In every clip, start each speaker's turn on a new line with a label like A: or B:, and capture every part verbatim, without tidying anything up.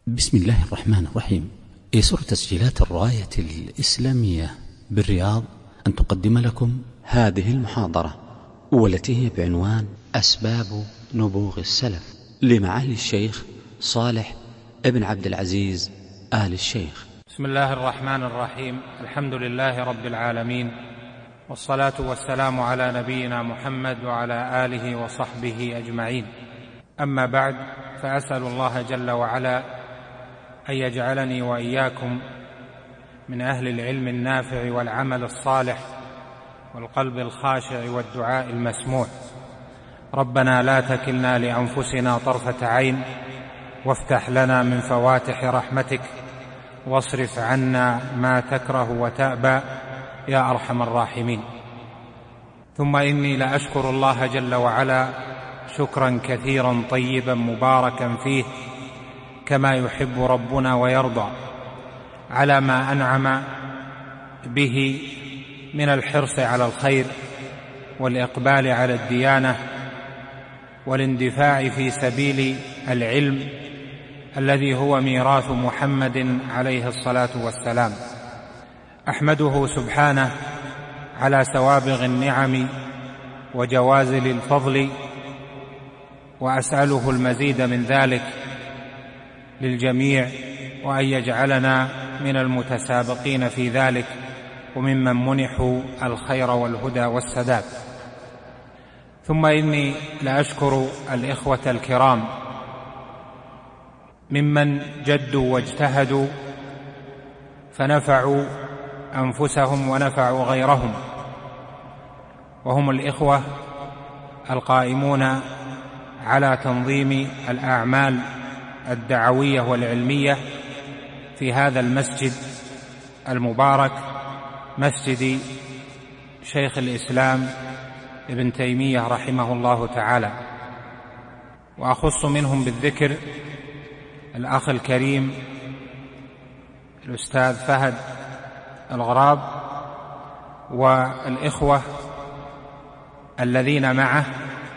A: بسم الله الرحمن الرحيم. يسر تسجيلات الراية الإسلامية بالرياض أن تقدم لكم هذه المحاضرة، والتي هي بعنوان أسباب نبوغ السلف لمعالي الشيخ صالح ابن عبد العزيز آل الشيخ.
B: بسم الله الرحمن الرحيم. الحمد لله رب العالمين، والصلاة والسلام على نبينا محمد وعلى آله وصحبه أجمعين. أما بعد، فأسأل الله جل وعلا أن يجعلني وإياكم من أهل العلم النافع والعمل الصالح والقلب الخاشع والدعاء المسموع. ربنا لا تكلنا لأنفسنا طرفة عين، وافتح لنا من فواتح رحمتك، واصرف عنا ما تكره وتأبى يا أرحم الراحمين. ثم إني لأشكر الله جل وعلا شكرا كثيرا طيبا مباركا فيه كما يحب ربنا ويرضى، على ما أنعم به من الحرص على الخير والإقبال على الديانة والاندفاع في سبيل العلم الذي هو ميراث محمد عليه الصلاة والسلام. أحمده سبحانه على سوابغ النعم وجوازل الفضل، وأسأله المزيد من ذلك للجميع، وأن يجعلنا من المتسابقين في ذلك وممن منحوا الخير والهدى والسداد. ثم إني لأشكر الإخوة الكرام ممن جدوا واجتهدوا فنفعوا أنفسهم ونفعوا غيرهم، وهم الإخوة القائمون على تنظيم الأعمال الدعوية والعلمية في هذا المسجد المبارك، مسجد شيخ الإسلام ابن تيمية رحمه الله تعالى. وأخص منهم بالذكر الأخ الكريم الأستاذ فهد الغراب والإخوة الذين معه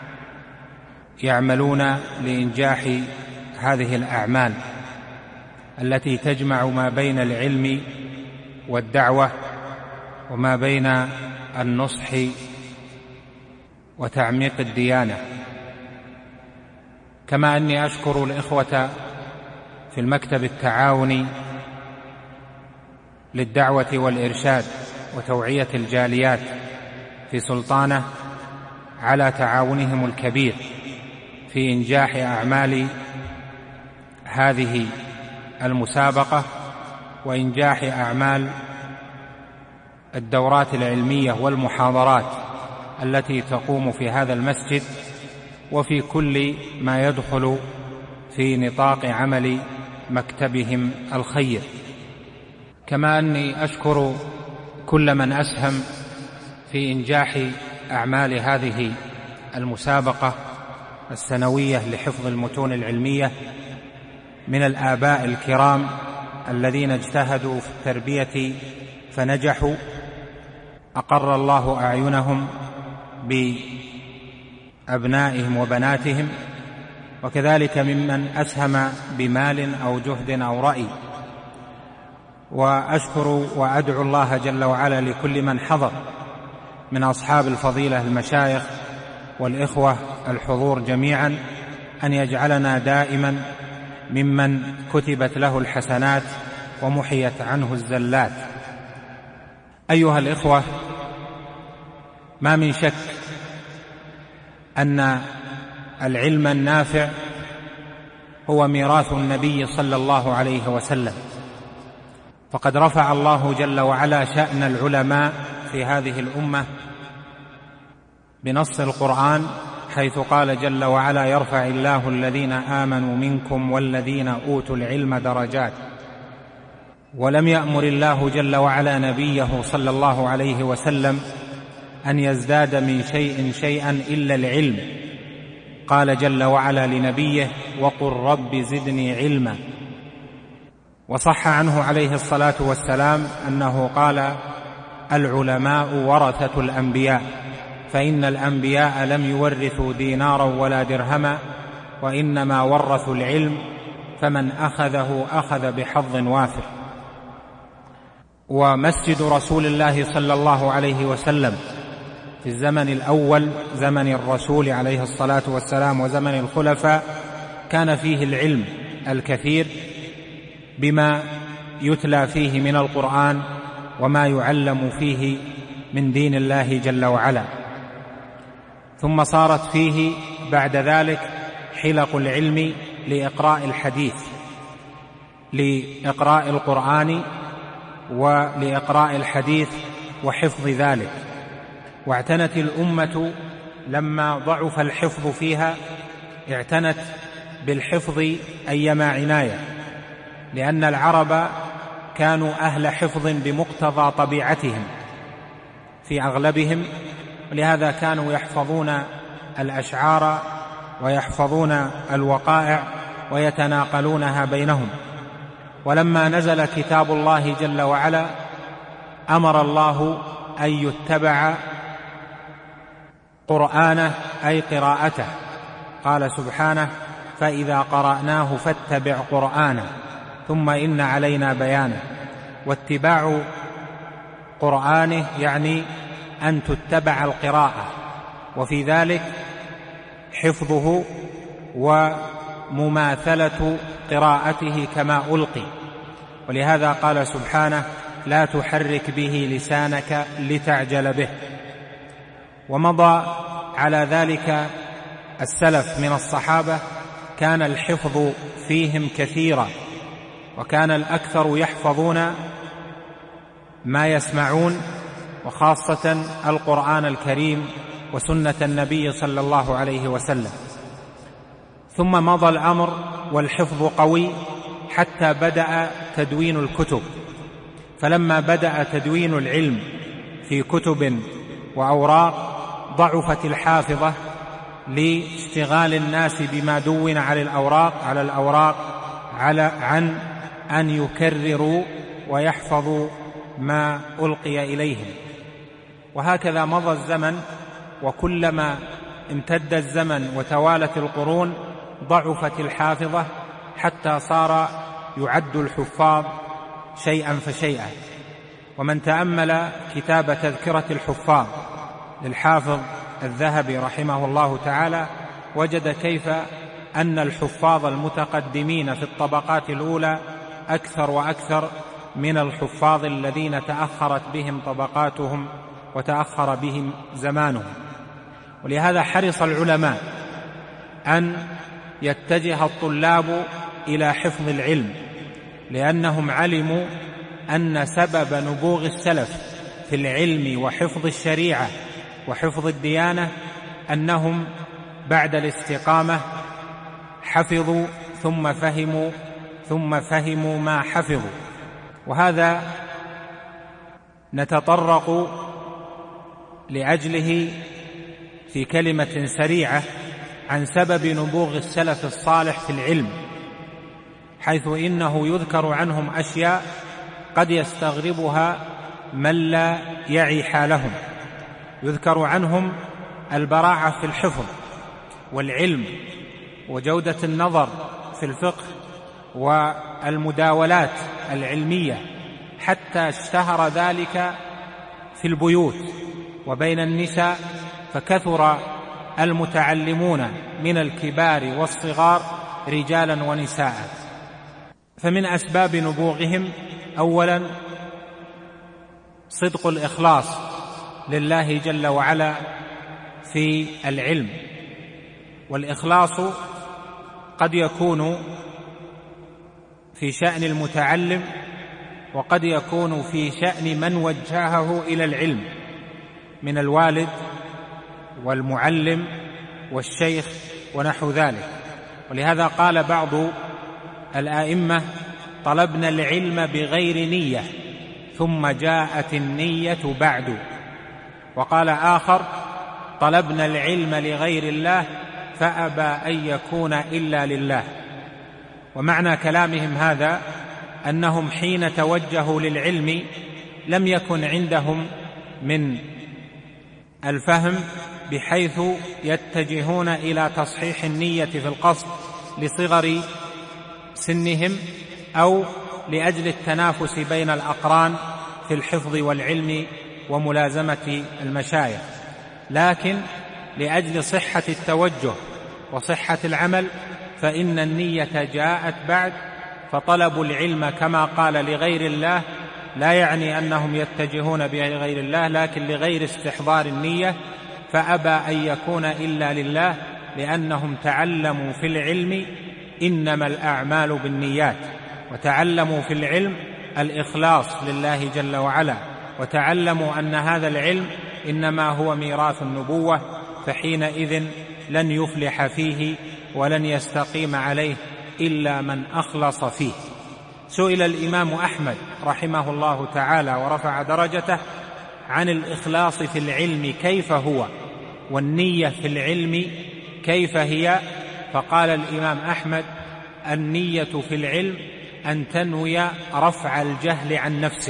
B: يعملون لإنجاح هذه الأعمال التي تجمع ما بين العلم والدعوة وما بين النصح وتعميق الديانة. كما أني أشكر الإخوة في المكتب التعاوني للدعوة والإرشاد وتوعية الجاليات في سلطانة على تعاونهم الكبير في إنجاح أعمال هذه المسابقة وإنجاح أعمال الدورات العلمية والمحاضرات التي تقوم في هذا المسجد وفي كل ما يدخل في نطاق عمل مكتبهم الخير. كما أني أشكر كل من أسهم في إنجاح أعمال هذه المسابقة السنوية لحفظ المتون العلمية من الآباء الكرام الذين اجتهدوا في التربية فنجحوا، أقر الله أعينهم بأبنائهم وبناتهم، وكذلك ممن أسهم بمال أو جهد أو رأي. وأشكر وأدعو الله جل وعلا لكل من حضر من أصحاب الفضيلة المشايخ والإخوة الحضور جميعا أن يجعلنا دائما ممن كتبت له الحسنات ومحيت عنه الزلات. أيها الإخوة، ما من شك أن العلم النافع هو ميراث النبي صلى الله عليه وسلم، فقد رفع الله جل وعلا شأن العلماء في هذه الأمة بنص القرآن، حيث قال جل وعلا: يرفع الله الذين آمنوا منكم والذين أوتوا العلم درجات. ولم يأمر الله جل وعلا نبيه صلى الله عليه وسلم أن يزداد من شيء شيئا إلا العلم. قال جل وعلا لنبيه: وقل رب زدني علما. وصح عنه عليه الصلاة والسلام أنه قال: العلماء ورثة الأنبياء، فإن الأنبياء لم يورثوا دينارا ولا درهما، وإنما ورثوا العلم، فمن أخذه أخذ بحظ وافر. ومسجد رسول الله صلى الله عليه وسلم في الزمن الأول زمن الرسول عليه الصلاة والسلام وزمن الخلفاء كان فيه العلم الكثير بما يتلى فيه من القرآن وما يعلم فيه من دين الله جل وعلا. ثم صارت فيه بعد ذلك حلق العلم لإقراء الحديث، لإقراء القرآن ولإقراء الحديث وحفظ ذلك. واعتنت الأمة لما ضعف الحفظ فيها اعتنت بالحفظ أيما عناية، لأن العرب كانوا أهل حفظ بمقتضى طبيعتهم في أغلبهم، ولهذا كانوا يحفظون الأشعار ويحفظون الوقائع ويتناقلونها بينهم. ولما نزل كتاب الله جل وعلا أمر الله أن يتبع قرآنه أي قراءته، قال سبحانه: فإذا قرأناه فاتبع قرآنه ثم إن علينا بيانه. واتباع قرآنه يعني أن تتبع القراءة، وفي ذلك حفظه ومماثلة قراءته كما ألقي. ولهذا قال سبحانه: لا تحرك به لسانك لتعجل به. ومضى على ذلك السلف من الصحابة، كان الحفظ فيهم كثيرا، وكان الأكثر يحفظون ما يسمعون، وخاصة القرآن الكريم وسنة النبي صلى الله عليه وسلم. ثم مضى الأمر والحفظ قوي حتى بدأ تدوين الكتب. فلما بدأ تدوين العلم في كتب وأوراق ضعفت الحافظة لاشتغال الناس بما دون على الأوراق على الأوراق على عن أن يكرروا ويحفظوا ما ألقي إليهم. وهكذا مضى الزمن، وكلما امتد الزمن وتوالت القرون ضعفت الحافظة حتى صار يعد الحفاظ شيئا فشيئا. ومن تأمل كتاب تذكرة الحفاظ للحافظ الذهبي رحمه الله تعالى وجد كيف أن الحفاظ المتقدمين في الطبقات الأولى أكثر وأكثر من الحفاظ الذين تأخرت بهم طبقاتهم وتأخر بهم زمانهم. ولهذا حرص العلماء أن يتجه الطلاب إلى حفظ العلم، لأنهم علموا أن سبب نبوغ السلف في العلم وحفظ الشريعة وحفظ الديانة أنهم بعد الاستقامة حفظوا ثم فهموا ثم فهموا ما حفظوا. وهذا نتطرق لأجله في كلمة سريعة عن سبب نبوغ السلف الصالح في العلم، حيث إنه يذكر عنهم أشياء قد يستغربها من لا يعي حالهم. يذكر عنهم البراعة في الحفظ والعلم وجودة النظر في الفقه والمداولات العلمية، حتى اشتهر ذلك في البيوت وبين النساء، فكثر المتعلمون من الكبار والصغار رجالا ونساء. فمن أسباب نبوغهم أولا صدق الإخلاص لله جل وعلا في العلم. والإخلاص قد يكون في شأن المتعلم، وقد يكون في شأن من وجهه إلى العلم من الوالد والمعلم والشيخ ونحو ذلك. ولهذا قال بعض الآئمة: طلبنا العلم بغير نية ثم جاءت النية بعد. وقال آخر: طلبنا العلم لغير الله فأبى أن يكون إلا لله. ومعنى كلامهم هذا أنهم حين توجهوا للعلم لم يكن عندهم من الفهم بحيث يتجهون إلى تصحيح النية في القصد لصغر سنهم أو لأجل التنافس بين الأقران في الحفظ والعلم وملازمة المشايخ، لكن لأجل صحة التوجه وصحة العمل فإن النية جاءت بعد. فطلب العلم كما قال لغير الله لا يعني أنهم يتجهون بغير الله، لكن لغير استحضار النية، فأبى أن يكون إلا لله، لأنهم تعلموا في العلم إنما الأعمال بالنيات، وتعلموا في العلم الإخلاص لله جل وعلا، وتعلموا أن هذا العلم إنما هو ميراث النبوة، فحينئذ لن يفلح فيه ولن يستقيم عليه إلا من أخلص فيه. سئل الإمام أحمد رحمه الله تعالى ورفع درجته عن الإخلاص في العلم كيف هو، والنية في العلم كيف هي، فقال الإمام أحمد: النية في العلم أن تنوي رفع الجهل عن نفسك.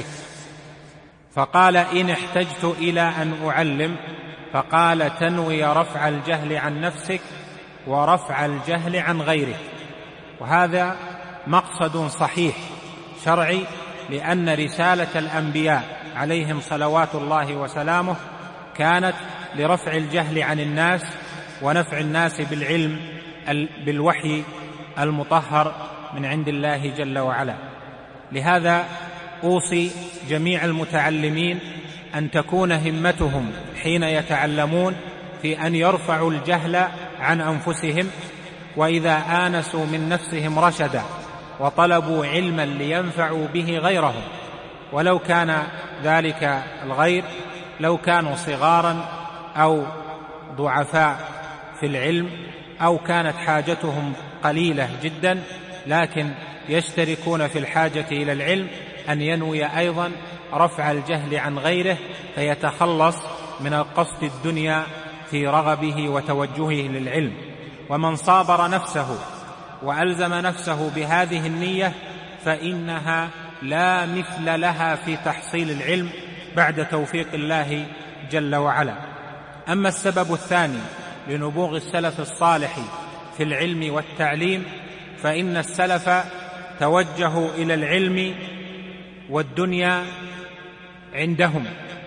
B: فقال: إن احتجت إلى أن أعلم، فقال: تنوي رفع الجهل عن نفسك ورفع الجهل عن غيرك. وهذا مقصد صحيح شرعي، لأن رسالة الأنبياء عليهم صلوات الله وسلامه كانت لرفع الجهل عن الناس ونفع الناس بالعلم بالوحي المطهر من عند الله جل وعلا. لهذا أوصي جميع المتعلمين أن تكون همتهم حين يتعلمون في أن يرفعوا الجهل عن أنفسهم، وإذا آنسوا من نفسهم رشدا وطلبوا علما لينفعوا به غيرهم، ولو كان ذلك الغير لو كانوا صغارا أو ضعفاء في العلم أو كانت حاجتهم قليلة جدا، لكن يشتركون في الحاجة إلى العلم، أن ينوي أيضا رفع الجهل عن غيره فيتخلص من القصد الدنيا في رغبه وتوجهه للعلم. ومن صابر نفسه وألزم نفسه بهذه النية فإنها لا مثل لها في تحصيل العلم بعد توفيق الله جل وعلا. أما السبب الثاني لنبوغ السلف الصالح في العلم والتعليم، فإن السلف توجهوا إلى العلم والدنيا عندهم،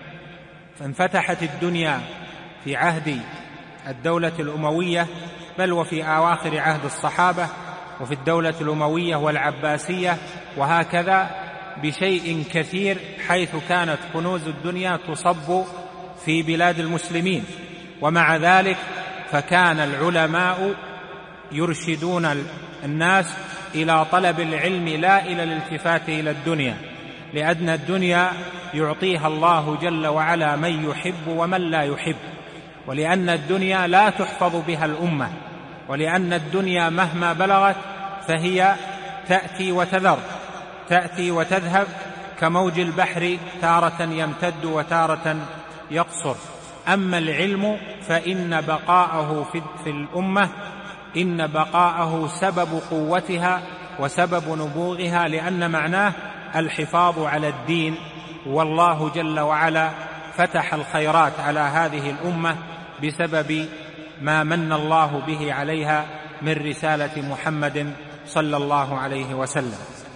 B: فانفتحت الدنيا في عهد الدولة الأموية، بل وفي أواخر عهد الصحابة، وفي الدولة الأموية والعباسية، وهكذا بشيء كثير، حيث كانت كنوز الدنيا تصب في بلاد المسلمين. ومع ذلك فكان العلماء يرشدون الناس إلى طلب العلم لا إلى الالتفات إلى الدنيا، لأن الدنيا يعطيها الله جل وعلا من يحب ومن لا يحب، ولأن الدنيا لا تحفظ بها الأمة، ولأن الدنيا مهما بلغت فهي تأتي وتذر، تأتي وتذهب كموج البحر، تارة يمتد وتارة يقصر. أما العلم فإن بقاءه في الأمة إن بقاءه سبب قوتها وسبب نبوغها، لأن معناه الحفاظ على الدين، والله جل وعلا فتح الخيرات على هذه الأمة بسبب ما من الله به عليها من رسالة محمد صلى الله عليه وسلم.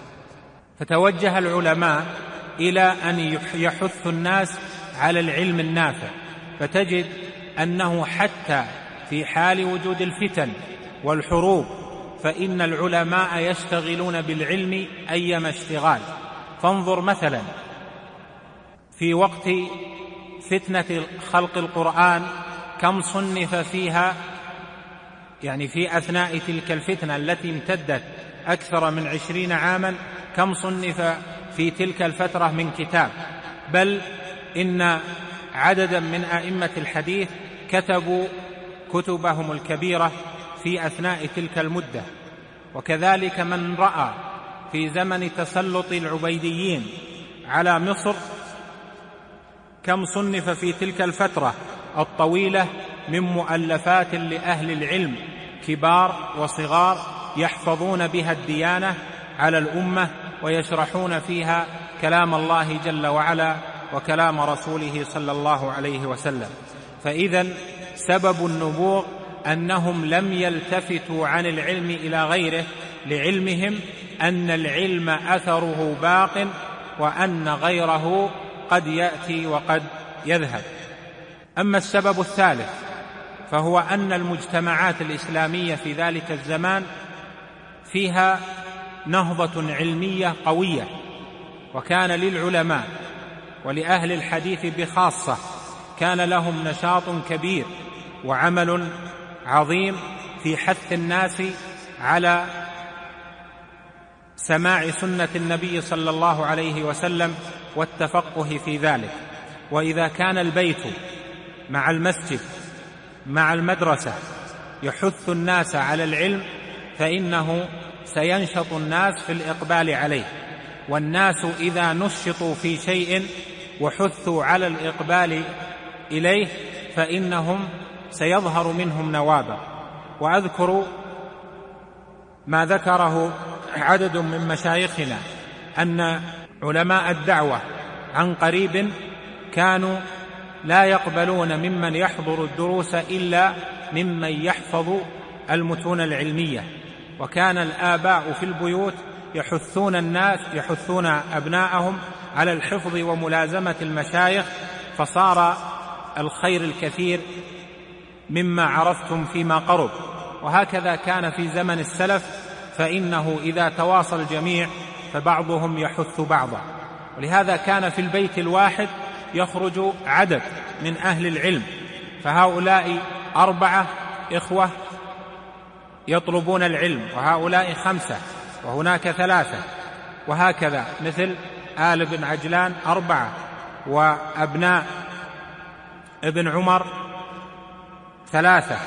B: فتوجه العلماء إلى أن يحث الناس على العلم النافع، فتجد أنه حتى في حال وجود الفتن والحروب فإن العلماء يشتغلون بالعلم أيما اشتغال. فانظر مثلا في وقت فتنة خلق القرآن كم صنف فيها، يعني في أثناء تلك الفتنة التي امتدت أكثر من عشرين عاما، كم صنف في تلك الفترة من كتاب، بل إن عددا من أئمة الحديث كتبوا كتبهم الكبيرة في أثناء تلك المدة. وكذلك من رأى في زمن تسلط العبيديين على مصر كم صنف في تلك الفترة الطويلة من مؤلفات لأهل العلم كبار وصغار يحفظون بها الديانة على الأمة ويشرحون فيها كلام الله جل وعلا وكلام رسوله صلى الله عليه وسلم. فإذن سبب النبوغ أنهم لم يلتفتوا عن العلم إلى غيره، لعلمهم أن العلم أثره باق، وأن غيره قد يأتي وقد يذهب. أما السبب الثالث فهو أن المجتمعات الإسلامية في ذلك الزمان فيها نهضة علمية قوية، وكان للعلماء ولأهل الحديث بخاصة كان لهم نشاط كبير وعمل عظيم في حث الناس على سماع سنة النبي صلى الله عليه وسلم والتفقه في ذلك. وإذا كان البيت مع المسجد مع المدرسة يحث الناس على العلم فإنه سينشط الناس في الإقبال عليه، والناس إذا نشطوا في شيء وحثوا على الإقبال إليه فإنهم سيظهر منهم نوابغ. وأذكر ما ذكره عدد من مشايخنا أن علماء الدعوة عن قريب كانوا لا يقبلون ممن يحضر الدروس إلا ممن يحفظ المتون العلمية، وكان الآباء في البيوت يحثون الناس يحثون أبناءهم على الحفظ وملازمة المشايخ، فصار الخير الكثير مما عرفتم فيما قرب. وهكذا كان في زمن السلف، فإنه إذا تواصل الجميع فبعضهم يحث بعضا، ولهذا كان في البيت الواحد يخرج عدد من أهل العلم، فهؤلاء أربعة إخوة يطلبون العلم، وهؤلاء خمسة، وهناك ثلاثة، وهكذا مثل آل بن عجلان أربعة، وأبناء ابن عمر ثلاثة،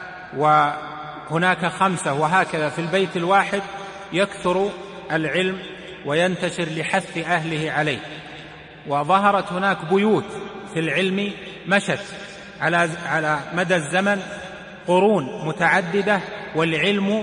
B: وهناك خمسة، وهكذا في البيت الواحد يكثر العلم وينتشر لحث أهله عليه. وظهرت هناك بيوت في العلم مشت على على مدى الزمن قرون متعددة، والعلم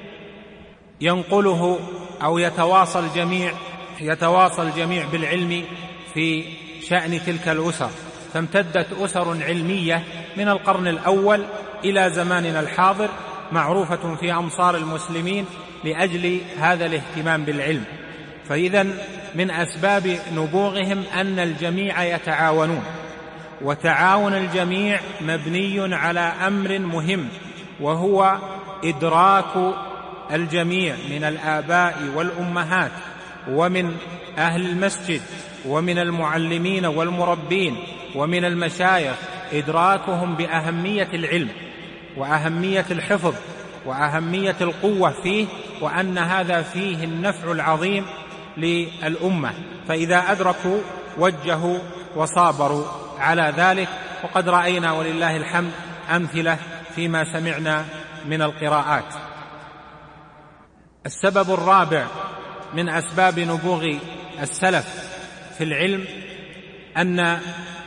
B: ينقله أو يتواصل الجميع يتواصل الجميع بالعلم في شأن تلك الأسر، فامتدت أسر علمية من القرن الأول إلى زماننا الحاضر معروفة في أمصار المسلمين لأجل هذا الاهتمام بالعلم. فإذا من أسباب نبوغهم أن الجميع يتعاونون، وتعاون الجميع مبني على أمر مهم، وهو إدراك الجميع من الآباء والأمهات ومن أهل المسجد ومن المعلمين والمربين ومن المشايخ، إدراكهم بأهمية العلم وأهمية الحفظ وأهمية القوة فيه، وأن هذا فيه النفع العظيم للأمة. فإذا أدركوا وجهوا وصابروا على ذلك، وقد رأينا ولله الحمد أمثلة فيما سمعنا من القراءات. السبب الرابع من أسباب نبوغ السلف في العلم أن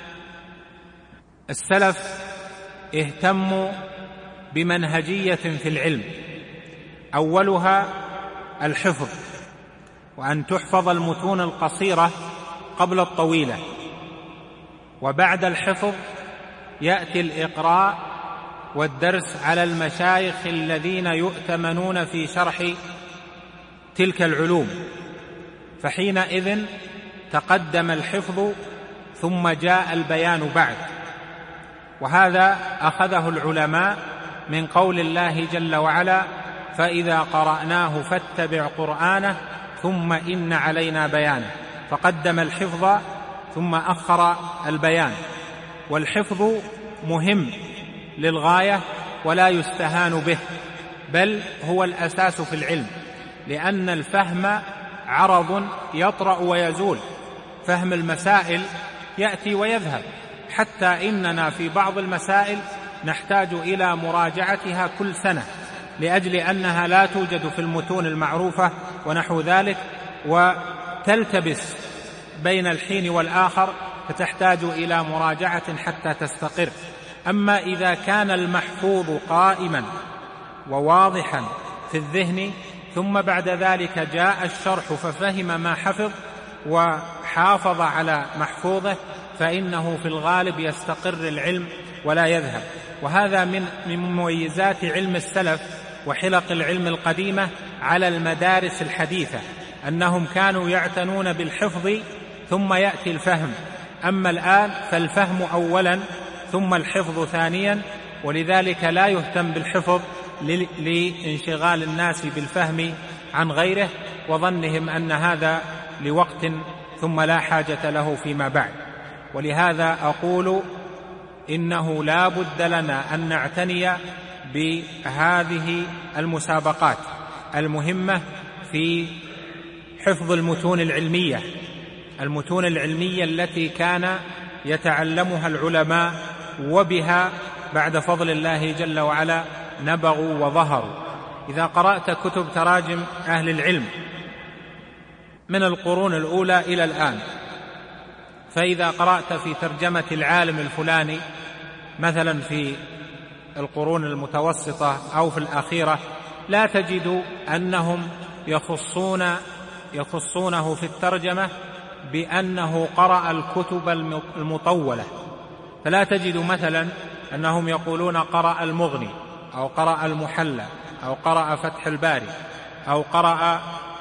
B: السلف اهتموا بمنهجية في العلم، أولها الحفظ، وأن تحفظ المتون القصيرة قبل الطويلة، وبعد الحفظ يأتي الإقراء والدرس على المشايخ الذين يؤتمنون في شرح تلك العلوم، فحينئذ تقدم الحفظ ثم جاء البيان بعد. وهذا أخذه العلماء من قول الله جل وعلا: فإذا قرأناه فاتبع قرآنه ثم إن علينا بيانه، فقدم الحفظ ثم أخر البيان. والحفظ مهم للغاية ولا يستهان به، بل هو الأساس في العلم، لأن الفهم عرض يطرأ ويزول، فهم المسائل يأتي ويذهب، حتى إننا في بعض المسائل نحتاج إلى مراجعتها كل سنة لأجل أنها لا توجد في المتون المعروفة ونحو ذلك، وتلتبس بين الحين والآخر، فتحتاج إلى مراجعة حتى تستقر. أما إذا كان المحفوظ قائما وواضحا في الذهن، ثم بعد ذلك جاء الشرح ففهم ما حفظ وحافظ على محفوظه، فإنه في الغالب يستقر العلم ولا يذهب. وهذا من من مميزات علم السلف وحلق العلم القديمة على المدارس الحديثة، أنهم كانوا يعتنون بالحفظ ثم يأتي الفهم، أما الآن فالفهم أولا ثم الحفظ ثانيا، ولذلك لا يهتم بالحفظ لانشغال الناس بالفهم عن غيره وظنهم أن هذا لوقت ثم لا حاجة له فيما بعد. ولهذا أقول إنه لا بد لنا أن نعتني بهذه المسابقات المهمة في حفظ المتون العلمية، المتون العلمية التي كان يتعلمها العلماء وبها بعد فضل الله جل وعلا نبغوا وظهروا. إذا قرأت كتب تراجم أهل العلم من القرون الأولى إلى الآن، فإذا قرأت في ترجمة العالم الفلاني مثلا في القرون المتوسطة أو في الأخيرة، لا تجد أنهم يخصون يخصونه في الترجمة بأنه قرأ الكتب المطولة، فلا تجد مثلا أنهم يقولون قرأ المغني أو قرأ المحلى أو قرأ فتح الباري أو قرأ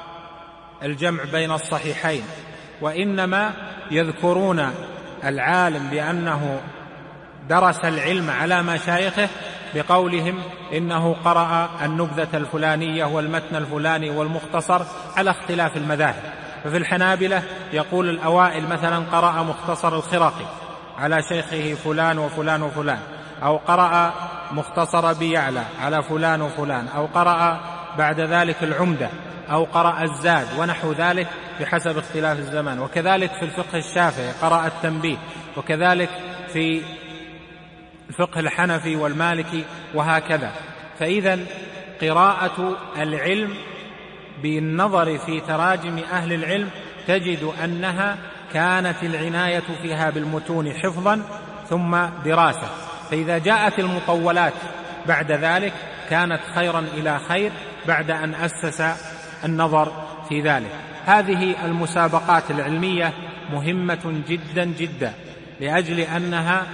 B: الجمع بين الصحيحين، وإنما يذكرون العالم بأنه درس العلم على مشايخه بقولهم إنه قرأ النبذة الفلانية والمتن الفلاني والمختصر على اختلاف المذاهب. ففي الحنابلة يقول الأوائل مثلا قرأ مختصر الخرقي على شيخه فلان وفلان وفلان، أو قرأ مختصر بيعلى على فلان وفلان، أو قرأ بعد ذلك العمدة، أو قرأ الزاد ونحو ذلك بحسب اختلاف الزمان. وكذلك في الفقه الشافعي قرأ التنبيه، وكذلك في الفقه الحنفي والمالكي وهكذا. فإذا قراءة العلم بالنظر في تراجم أهل العلم تجد أنها كانت العناية فيها بالمتون حفظا ثم دراسة، فإذا جاءت المطولات بعد ذلك كانت خيرا إلى خير بعد أن أسس النظر في ذلك. هذه المسابقات العلمية مهمة جدا جدا، لأجل أنها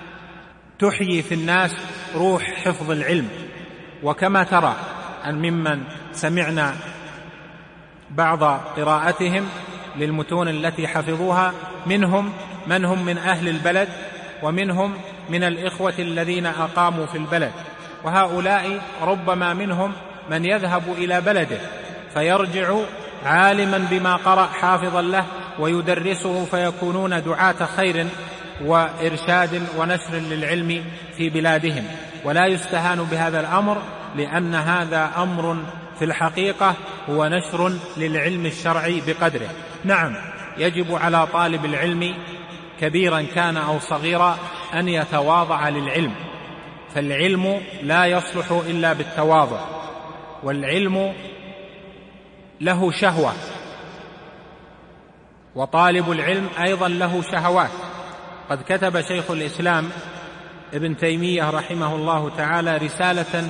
B: تحيي في الناس روح حفظ العلم. وكما ترى أن ممن سمعنا بعض قراءتهم للمتون التي حفظوها منهم من هم من أهل البلد، ومنهم من الإخوة الذين أقاموا في البلد، وهؤلاء ربما منهم من يذهب إلى بلده فيرجع عالما بما قرأ حافظا له ويدرسه، فيكونون دعاة خير وإرشاد ونشر للعلم في بلادهم. ولا يستهان بهذا الأمر، لأن هذا أمر في الحقيقة هو نشر للعلم الشرعي بقدره. نعم، يجب على طالب العلم كبيرا كان أو صغيرا أن يتواضع للعلم، فالعلم لا يصلح إلا بالتواضع، والعلم له شهوة، وطالب العلم أيضا له شهوات. قد كتب شيخ الإسلام ابن تيمية رحمه الله تعالى رسالة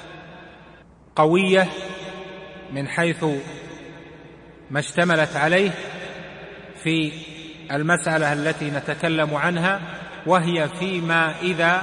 B: قوية من حيث ما اشتملت عليه في المسألة التي نتكلم عنها، وهي فيما إذا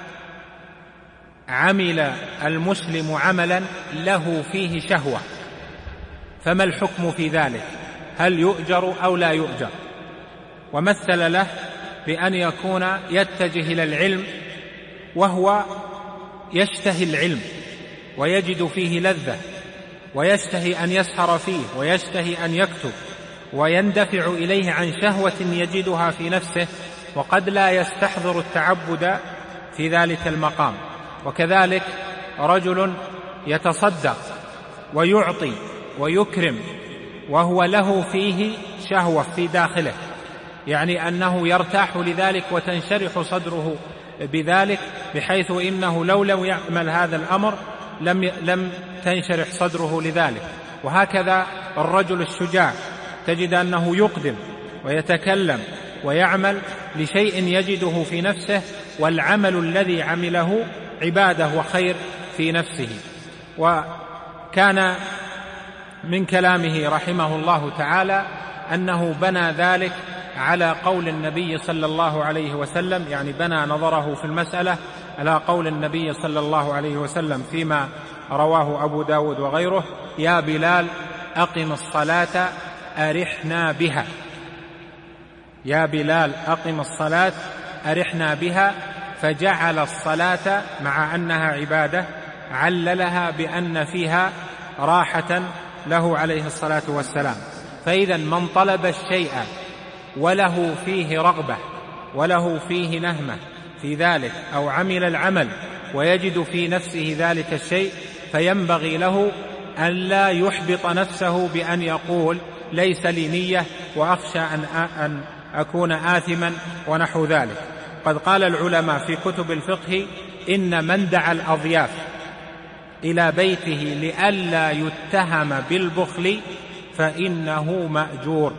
B: عمل المسلم عملا له فيه شهوة فما الحكم في ذلك؟ هل يؤجر أو لا يؤجر؟ ومثل له بأن يكون يتجه إلى العلم وهو يشتهي العلم ويجد فيه لذة، ويشتهي أن يسهر فيه، ويشتهي أن يكتب، ويندفع إليه عن شهوة يجدها في نفسه، وقد لا يستحضر التعبد في ذلك المقام. وكذلك رجل يتصدق ويعطي ويكرم وهو له فيه شهوة في داخله، يعني أنه يرتاح لذلك وتنشرح صدره بذلك، بحيث إنه لو لم يعمل هذا الأمر لم لم تنشرح صدره لذلك. وهكذا الرجل الشجاع تجد أنه يقدم ويتكلم ويعمل لشيء يجده في نفسه، والعمل الذي عمله عبادة وخير في نفسه. وكان من كلامه رحمه الله تعالى أنه بنى ذلك على قول النبي صلى الله عليه وسلم، يعني بنى نظره في المسألة على قول النبي صلى الله عليه وسلم فيما رواه أبو داود وغيره: يا بلال أقم الصلاة أرحنا بها، يا بلال أقم الصلاة أرحنا بها، فجعل الصلاة مع أنها عبادة عللها بأن فيها راحة له عليه الصلاة والسلام. فإذا من طلب الشيء وله فيه رغبة وله فيه نهمة في ذلك، أو عمل العمل ويجد في نفسه ذلك الشيء، فينبغي له أن لا يحبط نفسه بأن يقول ليس لي نية وأخشى أن أكون آثما ونحو ذلك. قد قال العلماء في كتب الفقه: إن من دعا الأضياف إلى بيته لئلا يتهم بالبخل فإنه مأجور،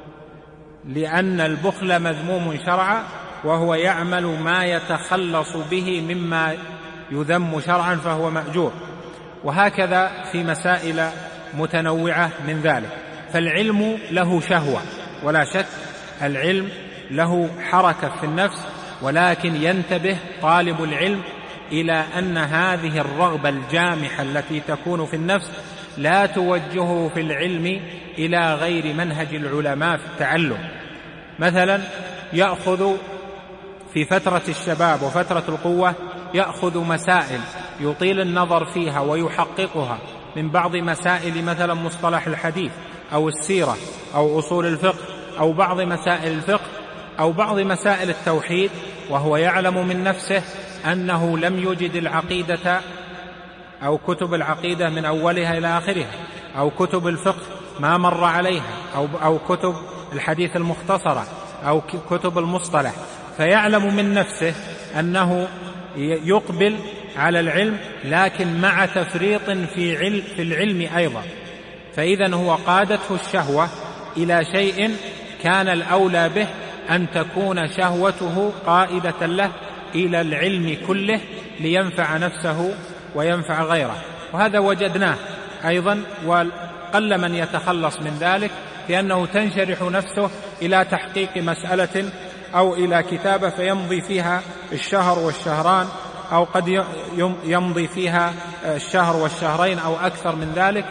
B: لأن البخل مذموم شرعا، وهو يعمل ما يتخلص به مما يذم شرعا فهو مأجور. وهكذا في مسائل متنوعة من ذلك. فالعلم له شهوة ولا شك، العلم له حركة في النفس، ولكن ينتبه طالب العلم إلى أن هذه الرغبة الجامحة التي تكون في النفس لا توجهه في العلم إلى غير منهج العلماء في التعلم. مثلا يأخذ في فترة الشباب وفترة القوة يأخذ مسائل يطيل النظر فيها ويحققها من بعض مسائل مثلا مصطلح الحديث أو السيرة أو أصول الفقه أو بعض مسائل الفقه أو بعض مسائل التوحيد، وهو يعلم من نفسه أنه لم يجد العقيدة أو كتب العقيدة من أولها إلى آخرها، أو كتب الفقه ما مر عليها، أو, أو كتب الحديث المختصرة أو كتب المصطلح، فيعلم من نفسه أنه يقبل على العلم لكن مع تفريط في, علم في العلم أيضا. فإذا هو قادته الشهوة إلى شيء كان الأولى به أن تكون شهوته قائدة له إلى العلم كله لينفع نفسه وينفع غيره. وهذا وجدناه أيضا، وقل من يتخلص من ذلك، لأنه تنشرح نفسه إلى تحقيق مسألة أو إلى كتابة فيمضي فيها الشهر والشهران، أو قد يمضي فيها الشهر والشهرين أو أكثر من ذلك،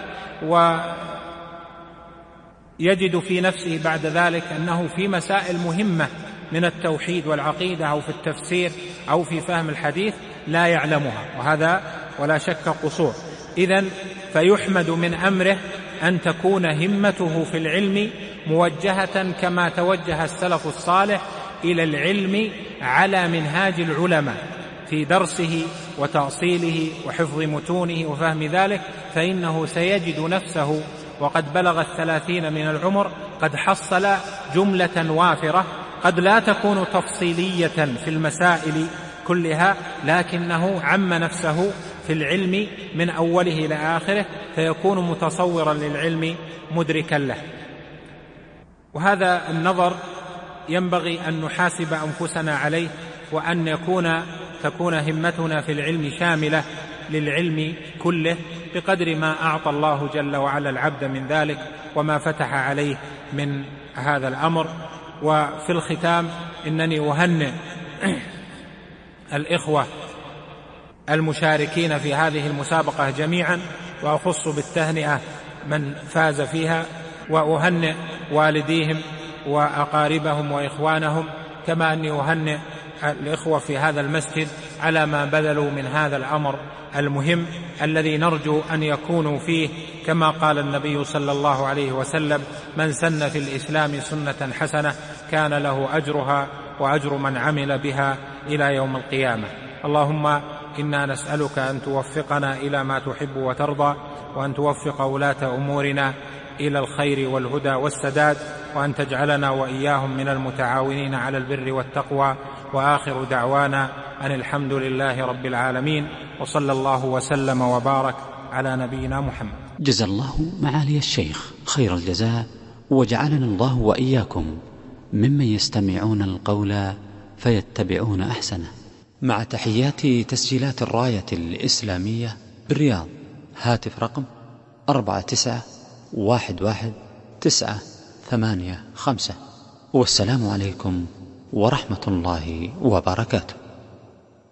B: ويجد في نفسه بعد ذلك أنه في مسائل مهمة من التوحيد والعقيدة أو في التفسير أو في فهم الحديث لا يعلمها، وهذا ولا شك قصور. إذن فيحمد من أمره أن تكون همته في العلم موجهة كما توجه السلف الصالح إلى العلم على منهاج العلماء في درسه وتأصيله وحفظ متونه وفهم ذلك، فإنه سيجد نفسه وقد بلغ الثلاثين من العمر قد حصل جملة وافرة قد لا تكون تفصيلية في المسائل كلها، لكنه عم نفسه في العلم من أوله إلى آخره، فيكون متصورا للعلم مدركا له. وهذا النظر ينبغي أن نحاسب أنفسنا عليه، وأن يكون تكون همتنا في العلم شاملة للعلم كله بقدر ما أعطى الله جل وعلا العبد من ذلك وما فتح عليه من هذا الأمر. وفي الختام إنني أهنئ الإخوة المشاركين في هذه المسابقة جميعا، وأخص بالتهنئة من فاز فيها، وأهنئ والديهم وأقاربهم وإخوانهم، كما أني أهنئ الإخوة في هذا المسجد على ما بذلوا من هذا الأمر المهم الذي نرجو أن يكونوا فيه كما قال النبي صلى الله عليه وسلم: من سن في الإسلام سنة حسنة كان له أجرها وأجر من عمل بها إلى يوم القيامة. اللهم إنا نسألك أن توفقنا إلى ما تحب وترضى، وأن توفق ولاة أمورنا إلى الخير والهدى والسداد، وأن تجعلنا وإياهم من المتعاونين على البر والتقوى. وآخر دعوانا أن الحمد لله رب العالمين، وصلى الله وسلم وبارك على نبينا محمد.
A: جزا الله معالي الشيخ خير الجزاء، وجعلنا الله وإياكم ممن يستمعون القول فيتبعون أحسنه. مع تحيات تسجيلات الراية الإسلامية بالرياض، هاتف رقم أربعة تسعة واحد واحد تسعة ثمانية خمسة، والسلام عليكم ورحمة الله وبركاته.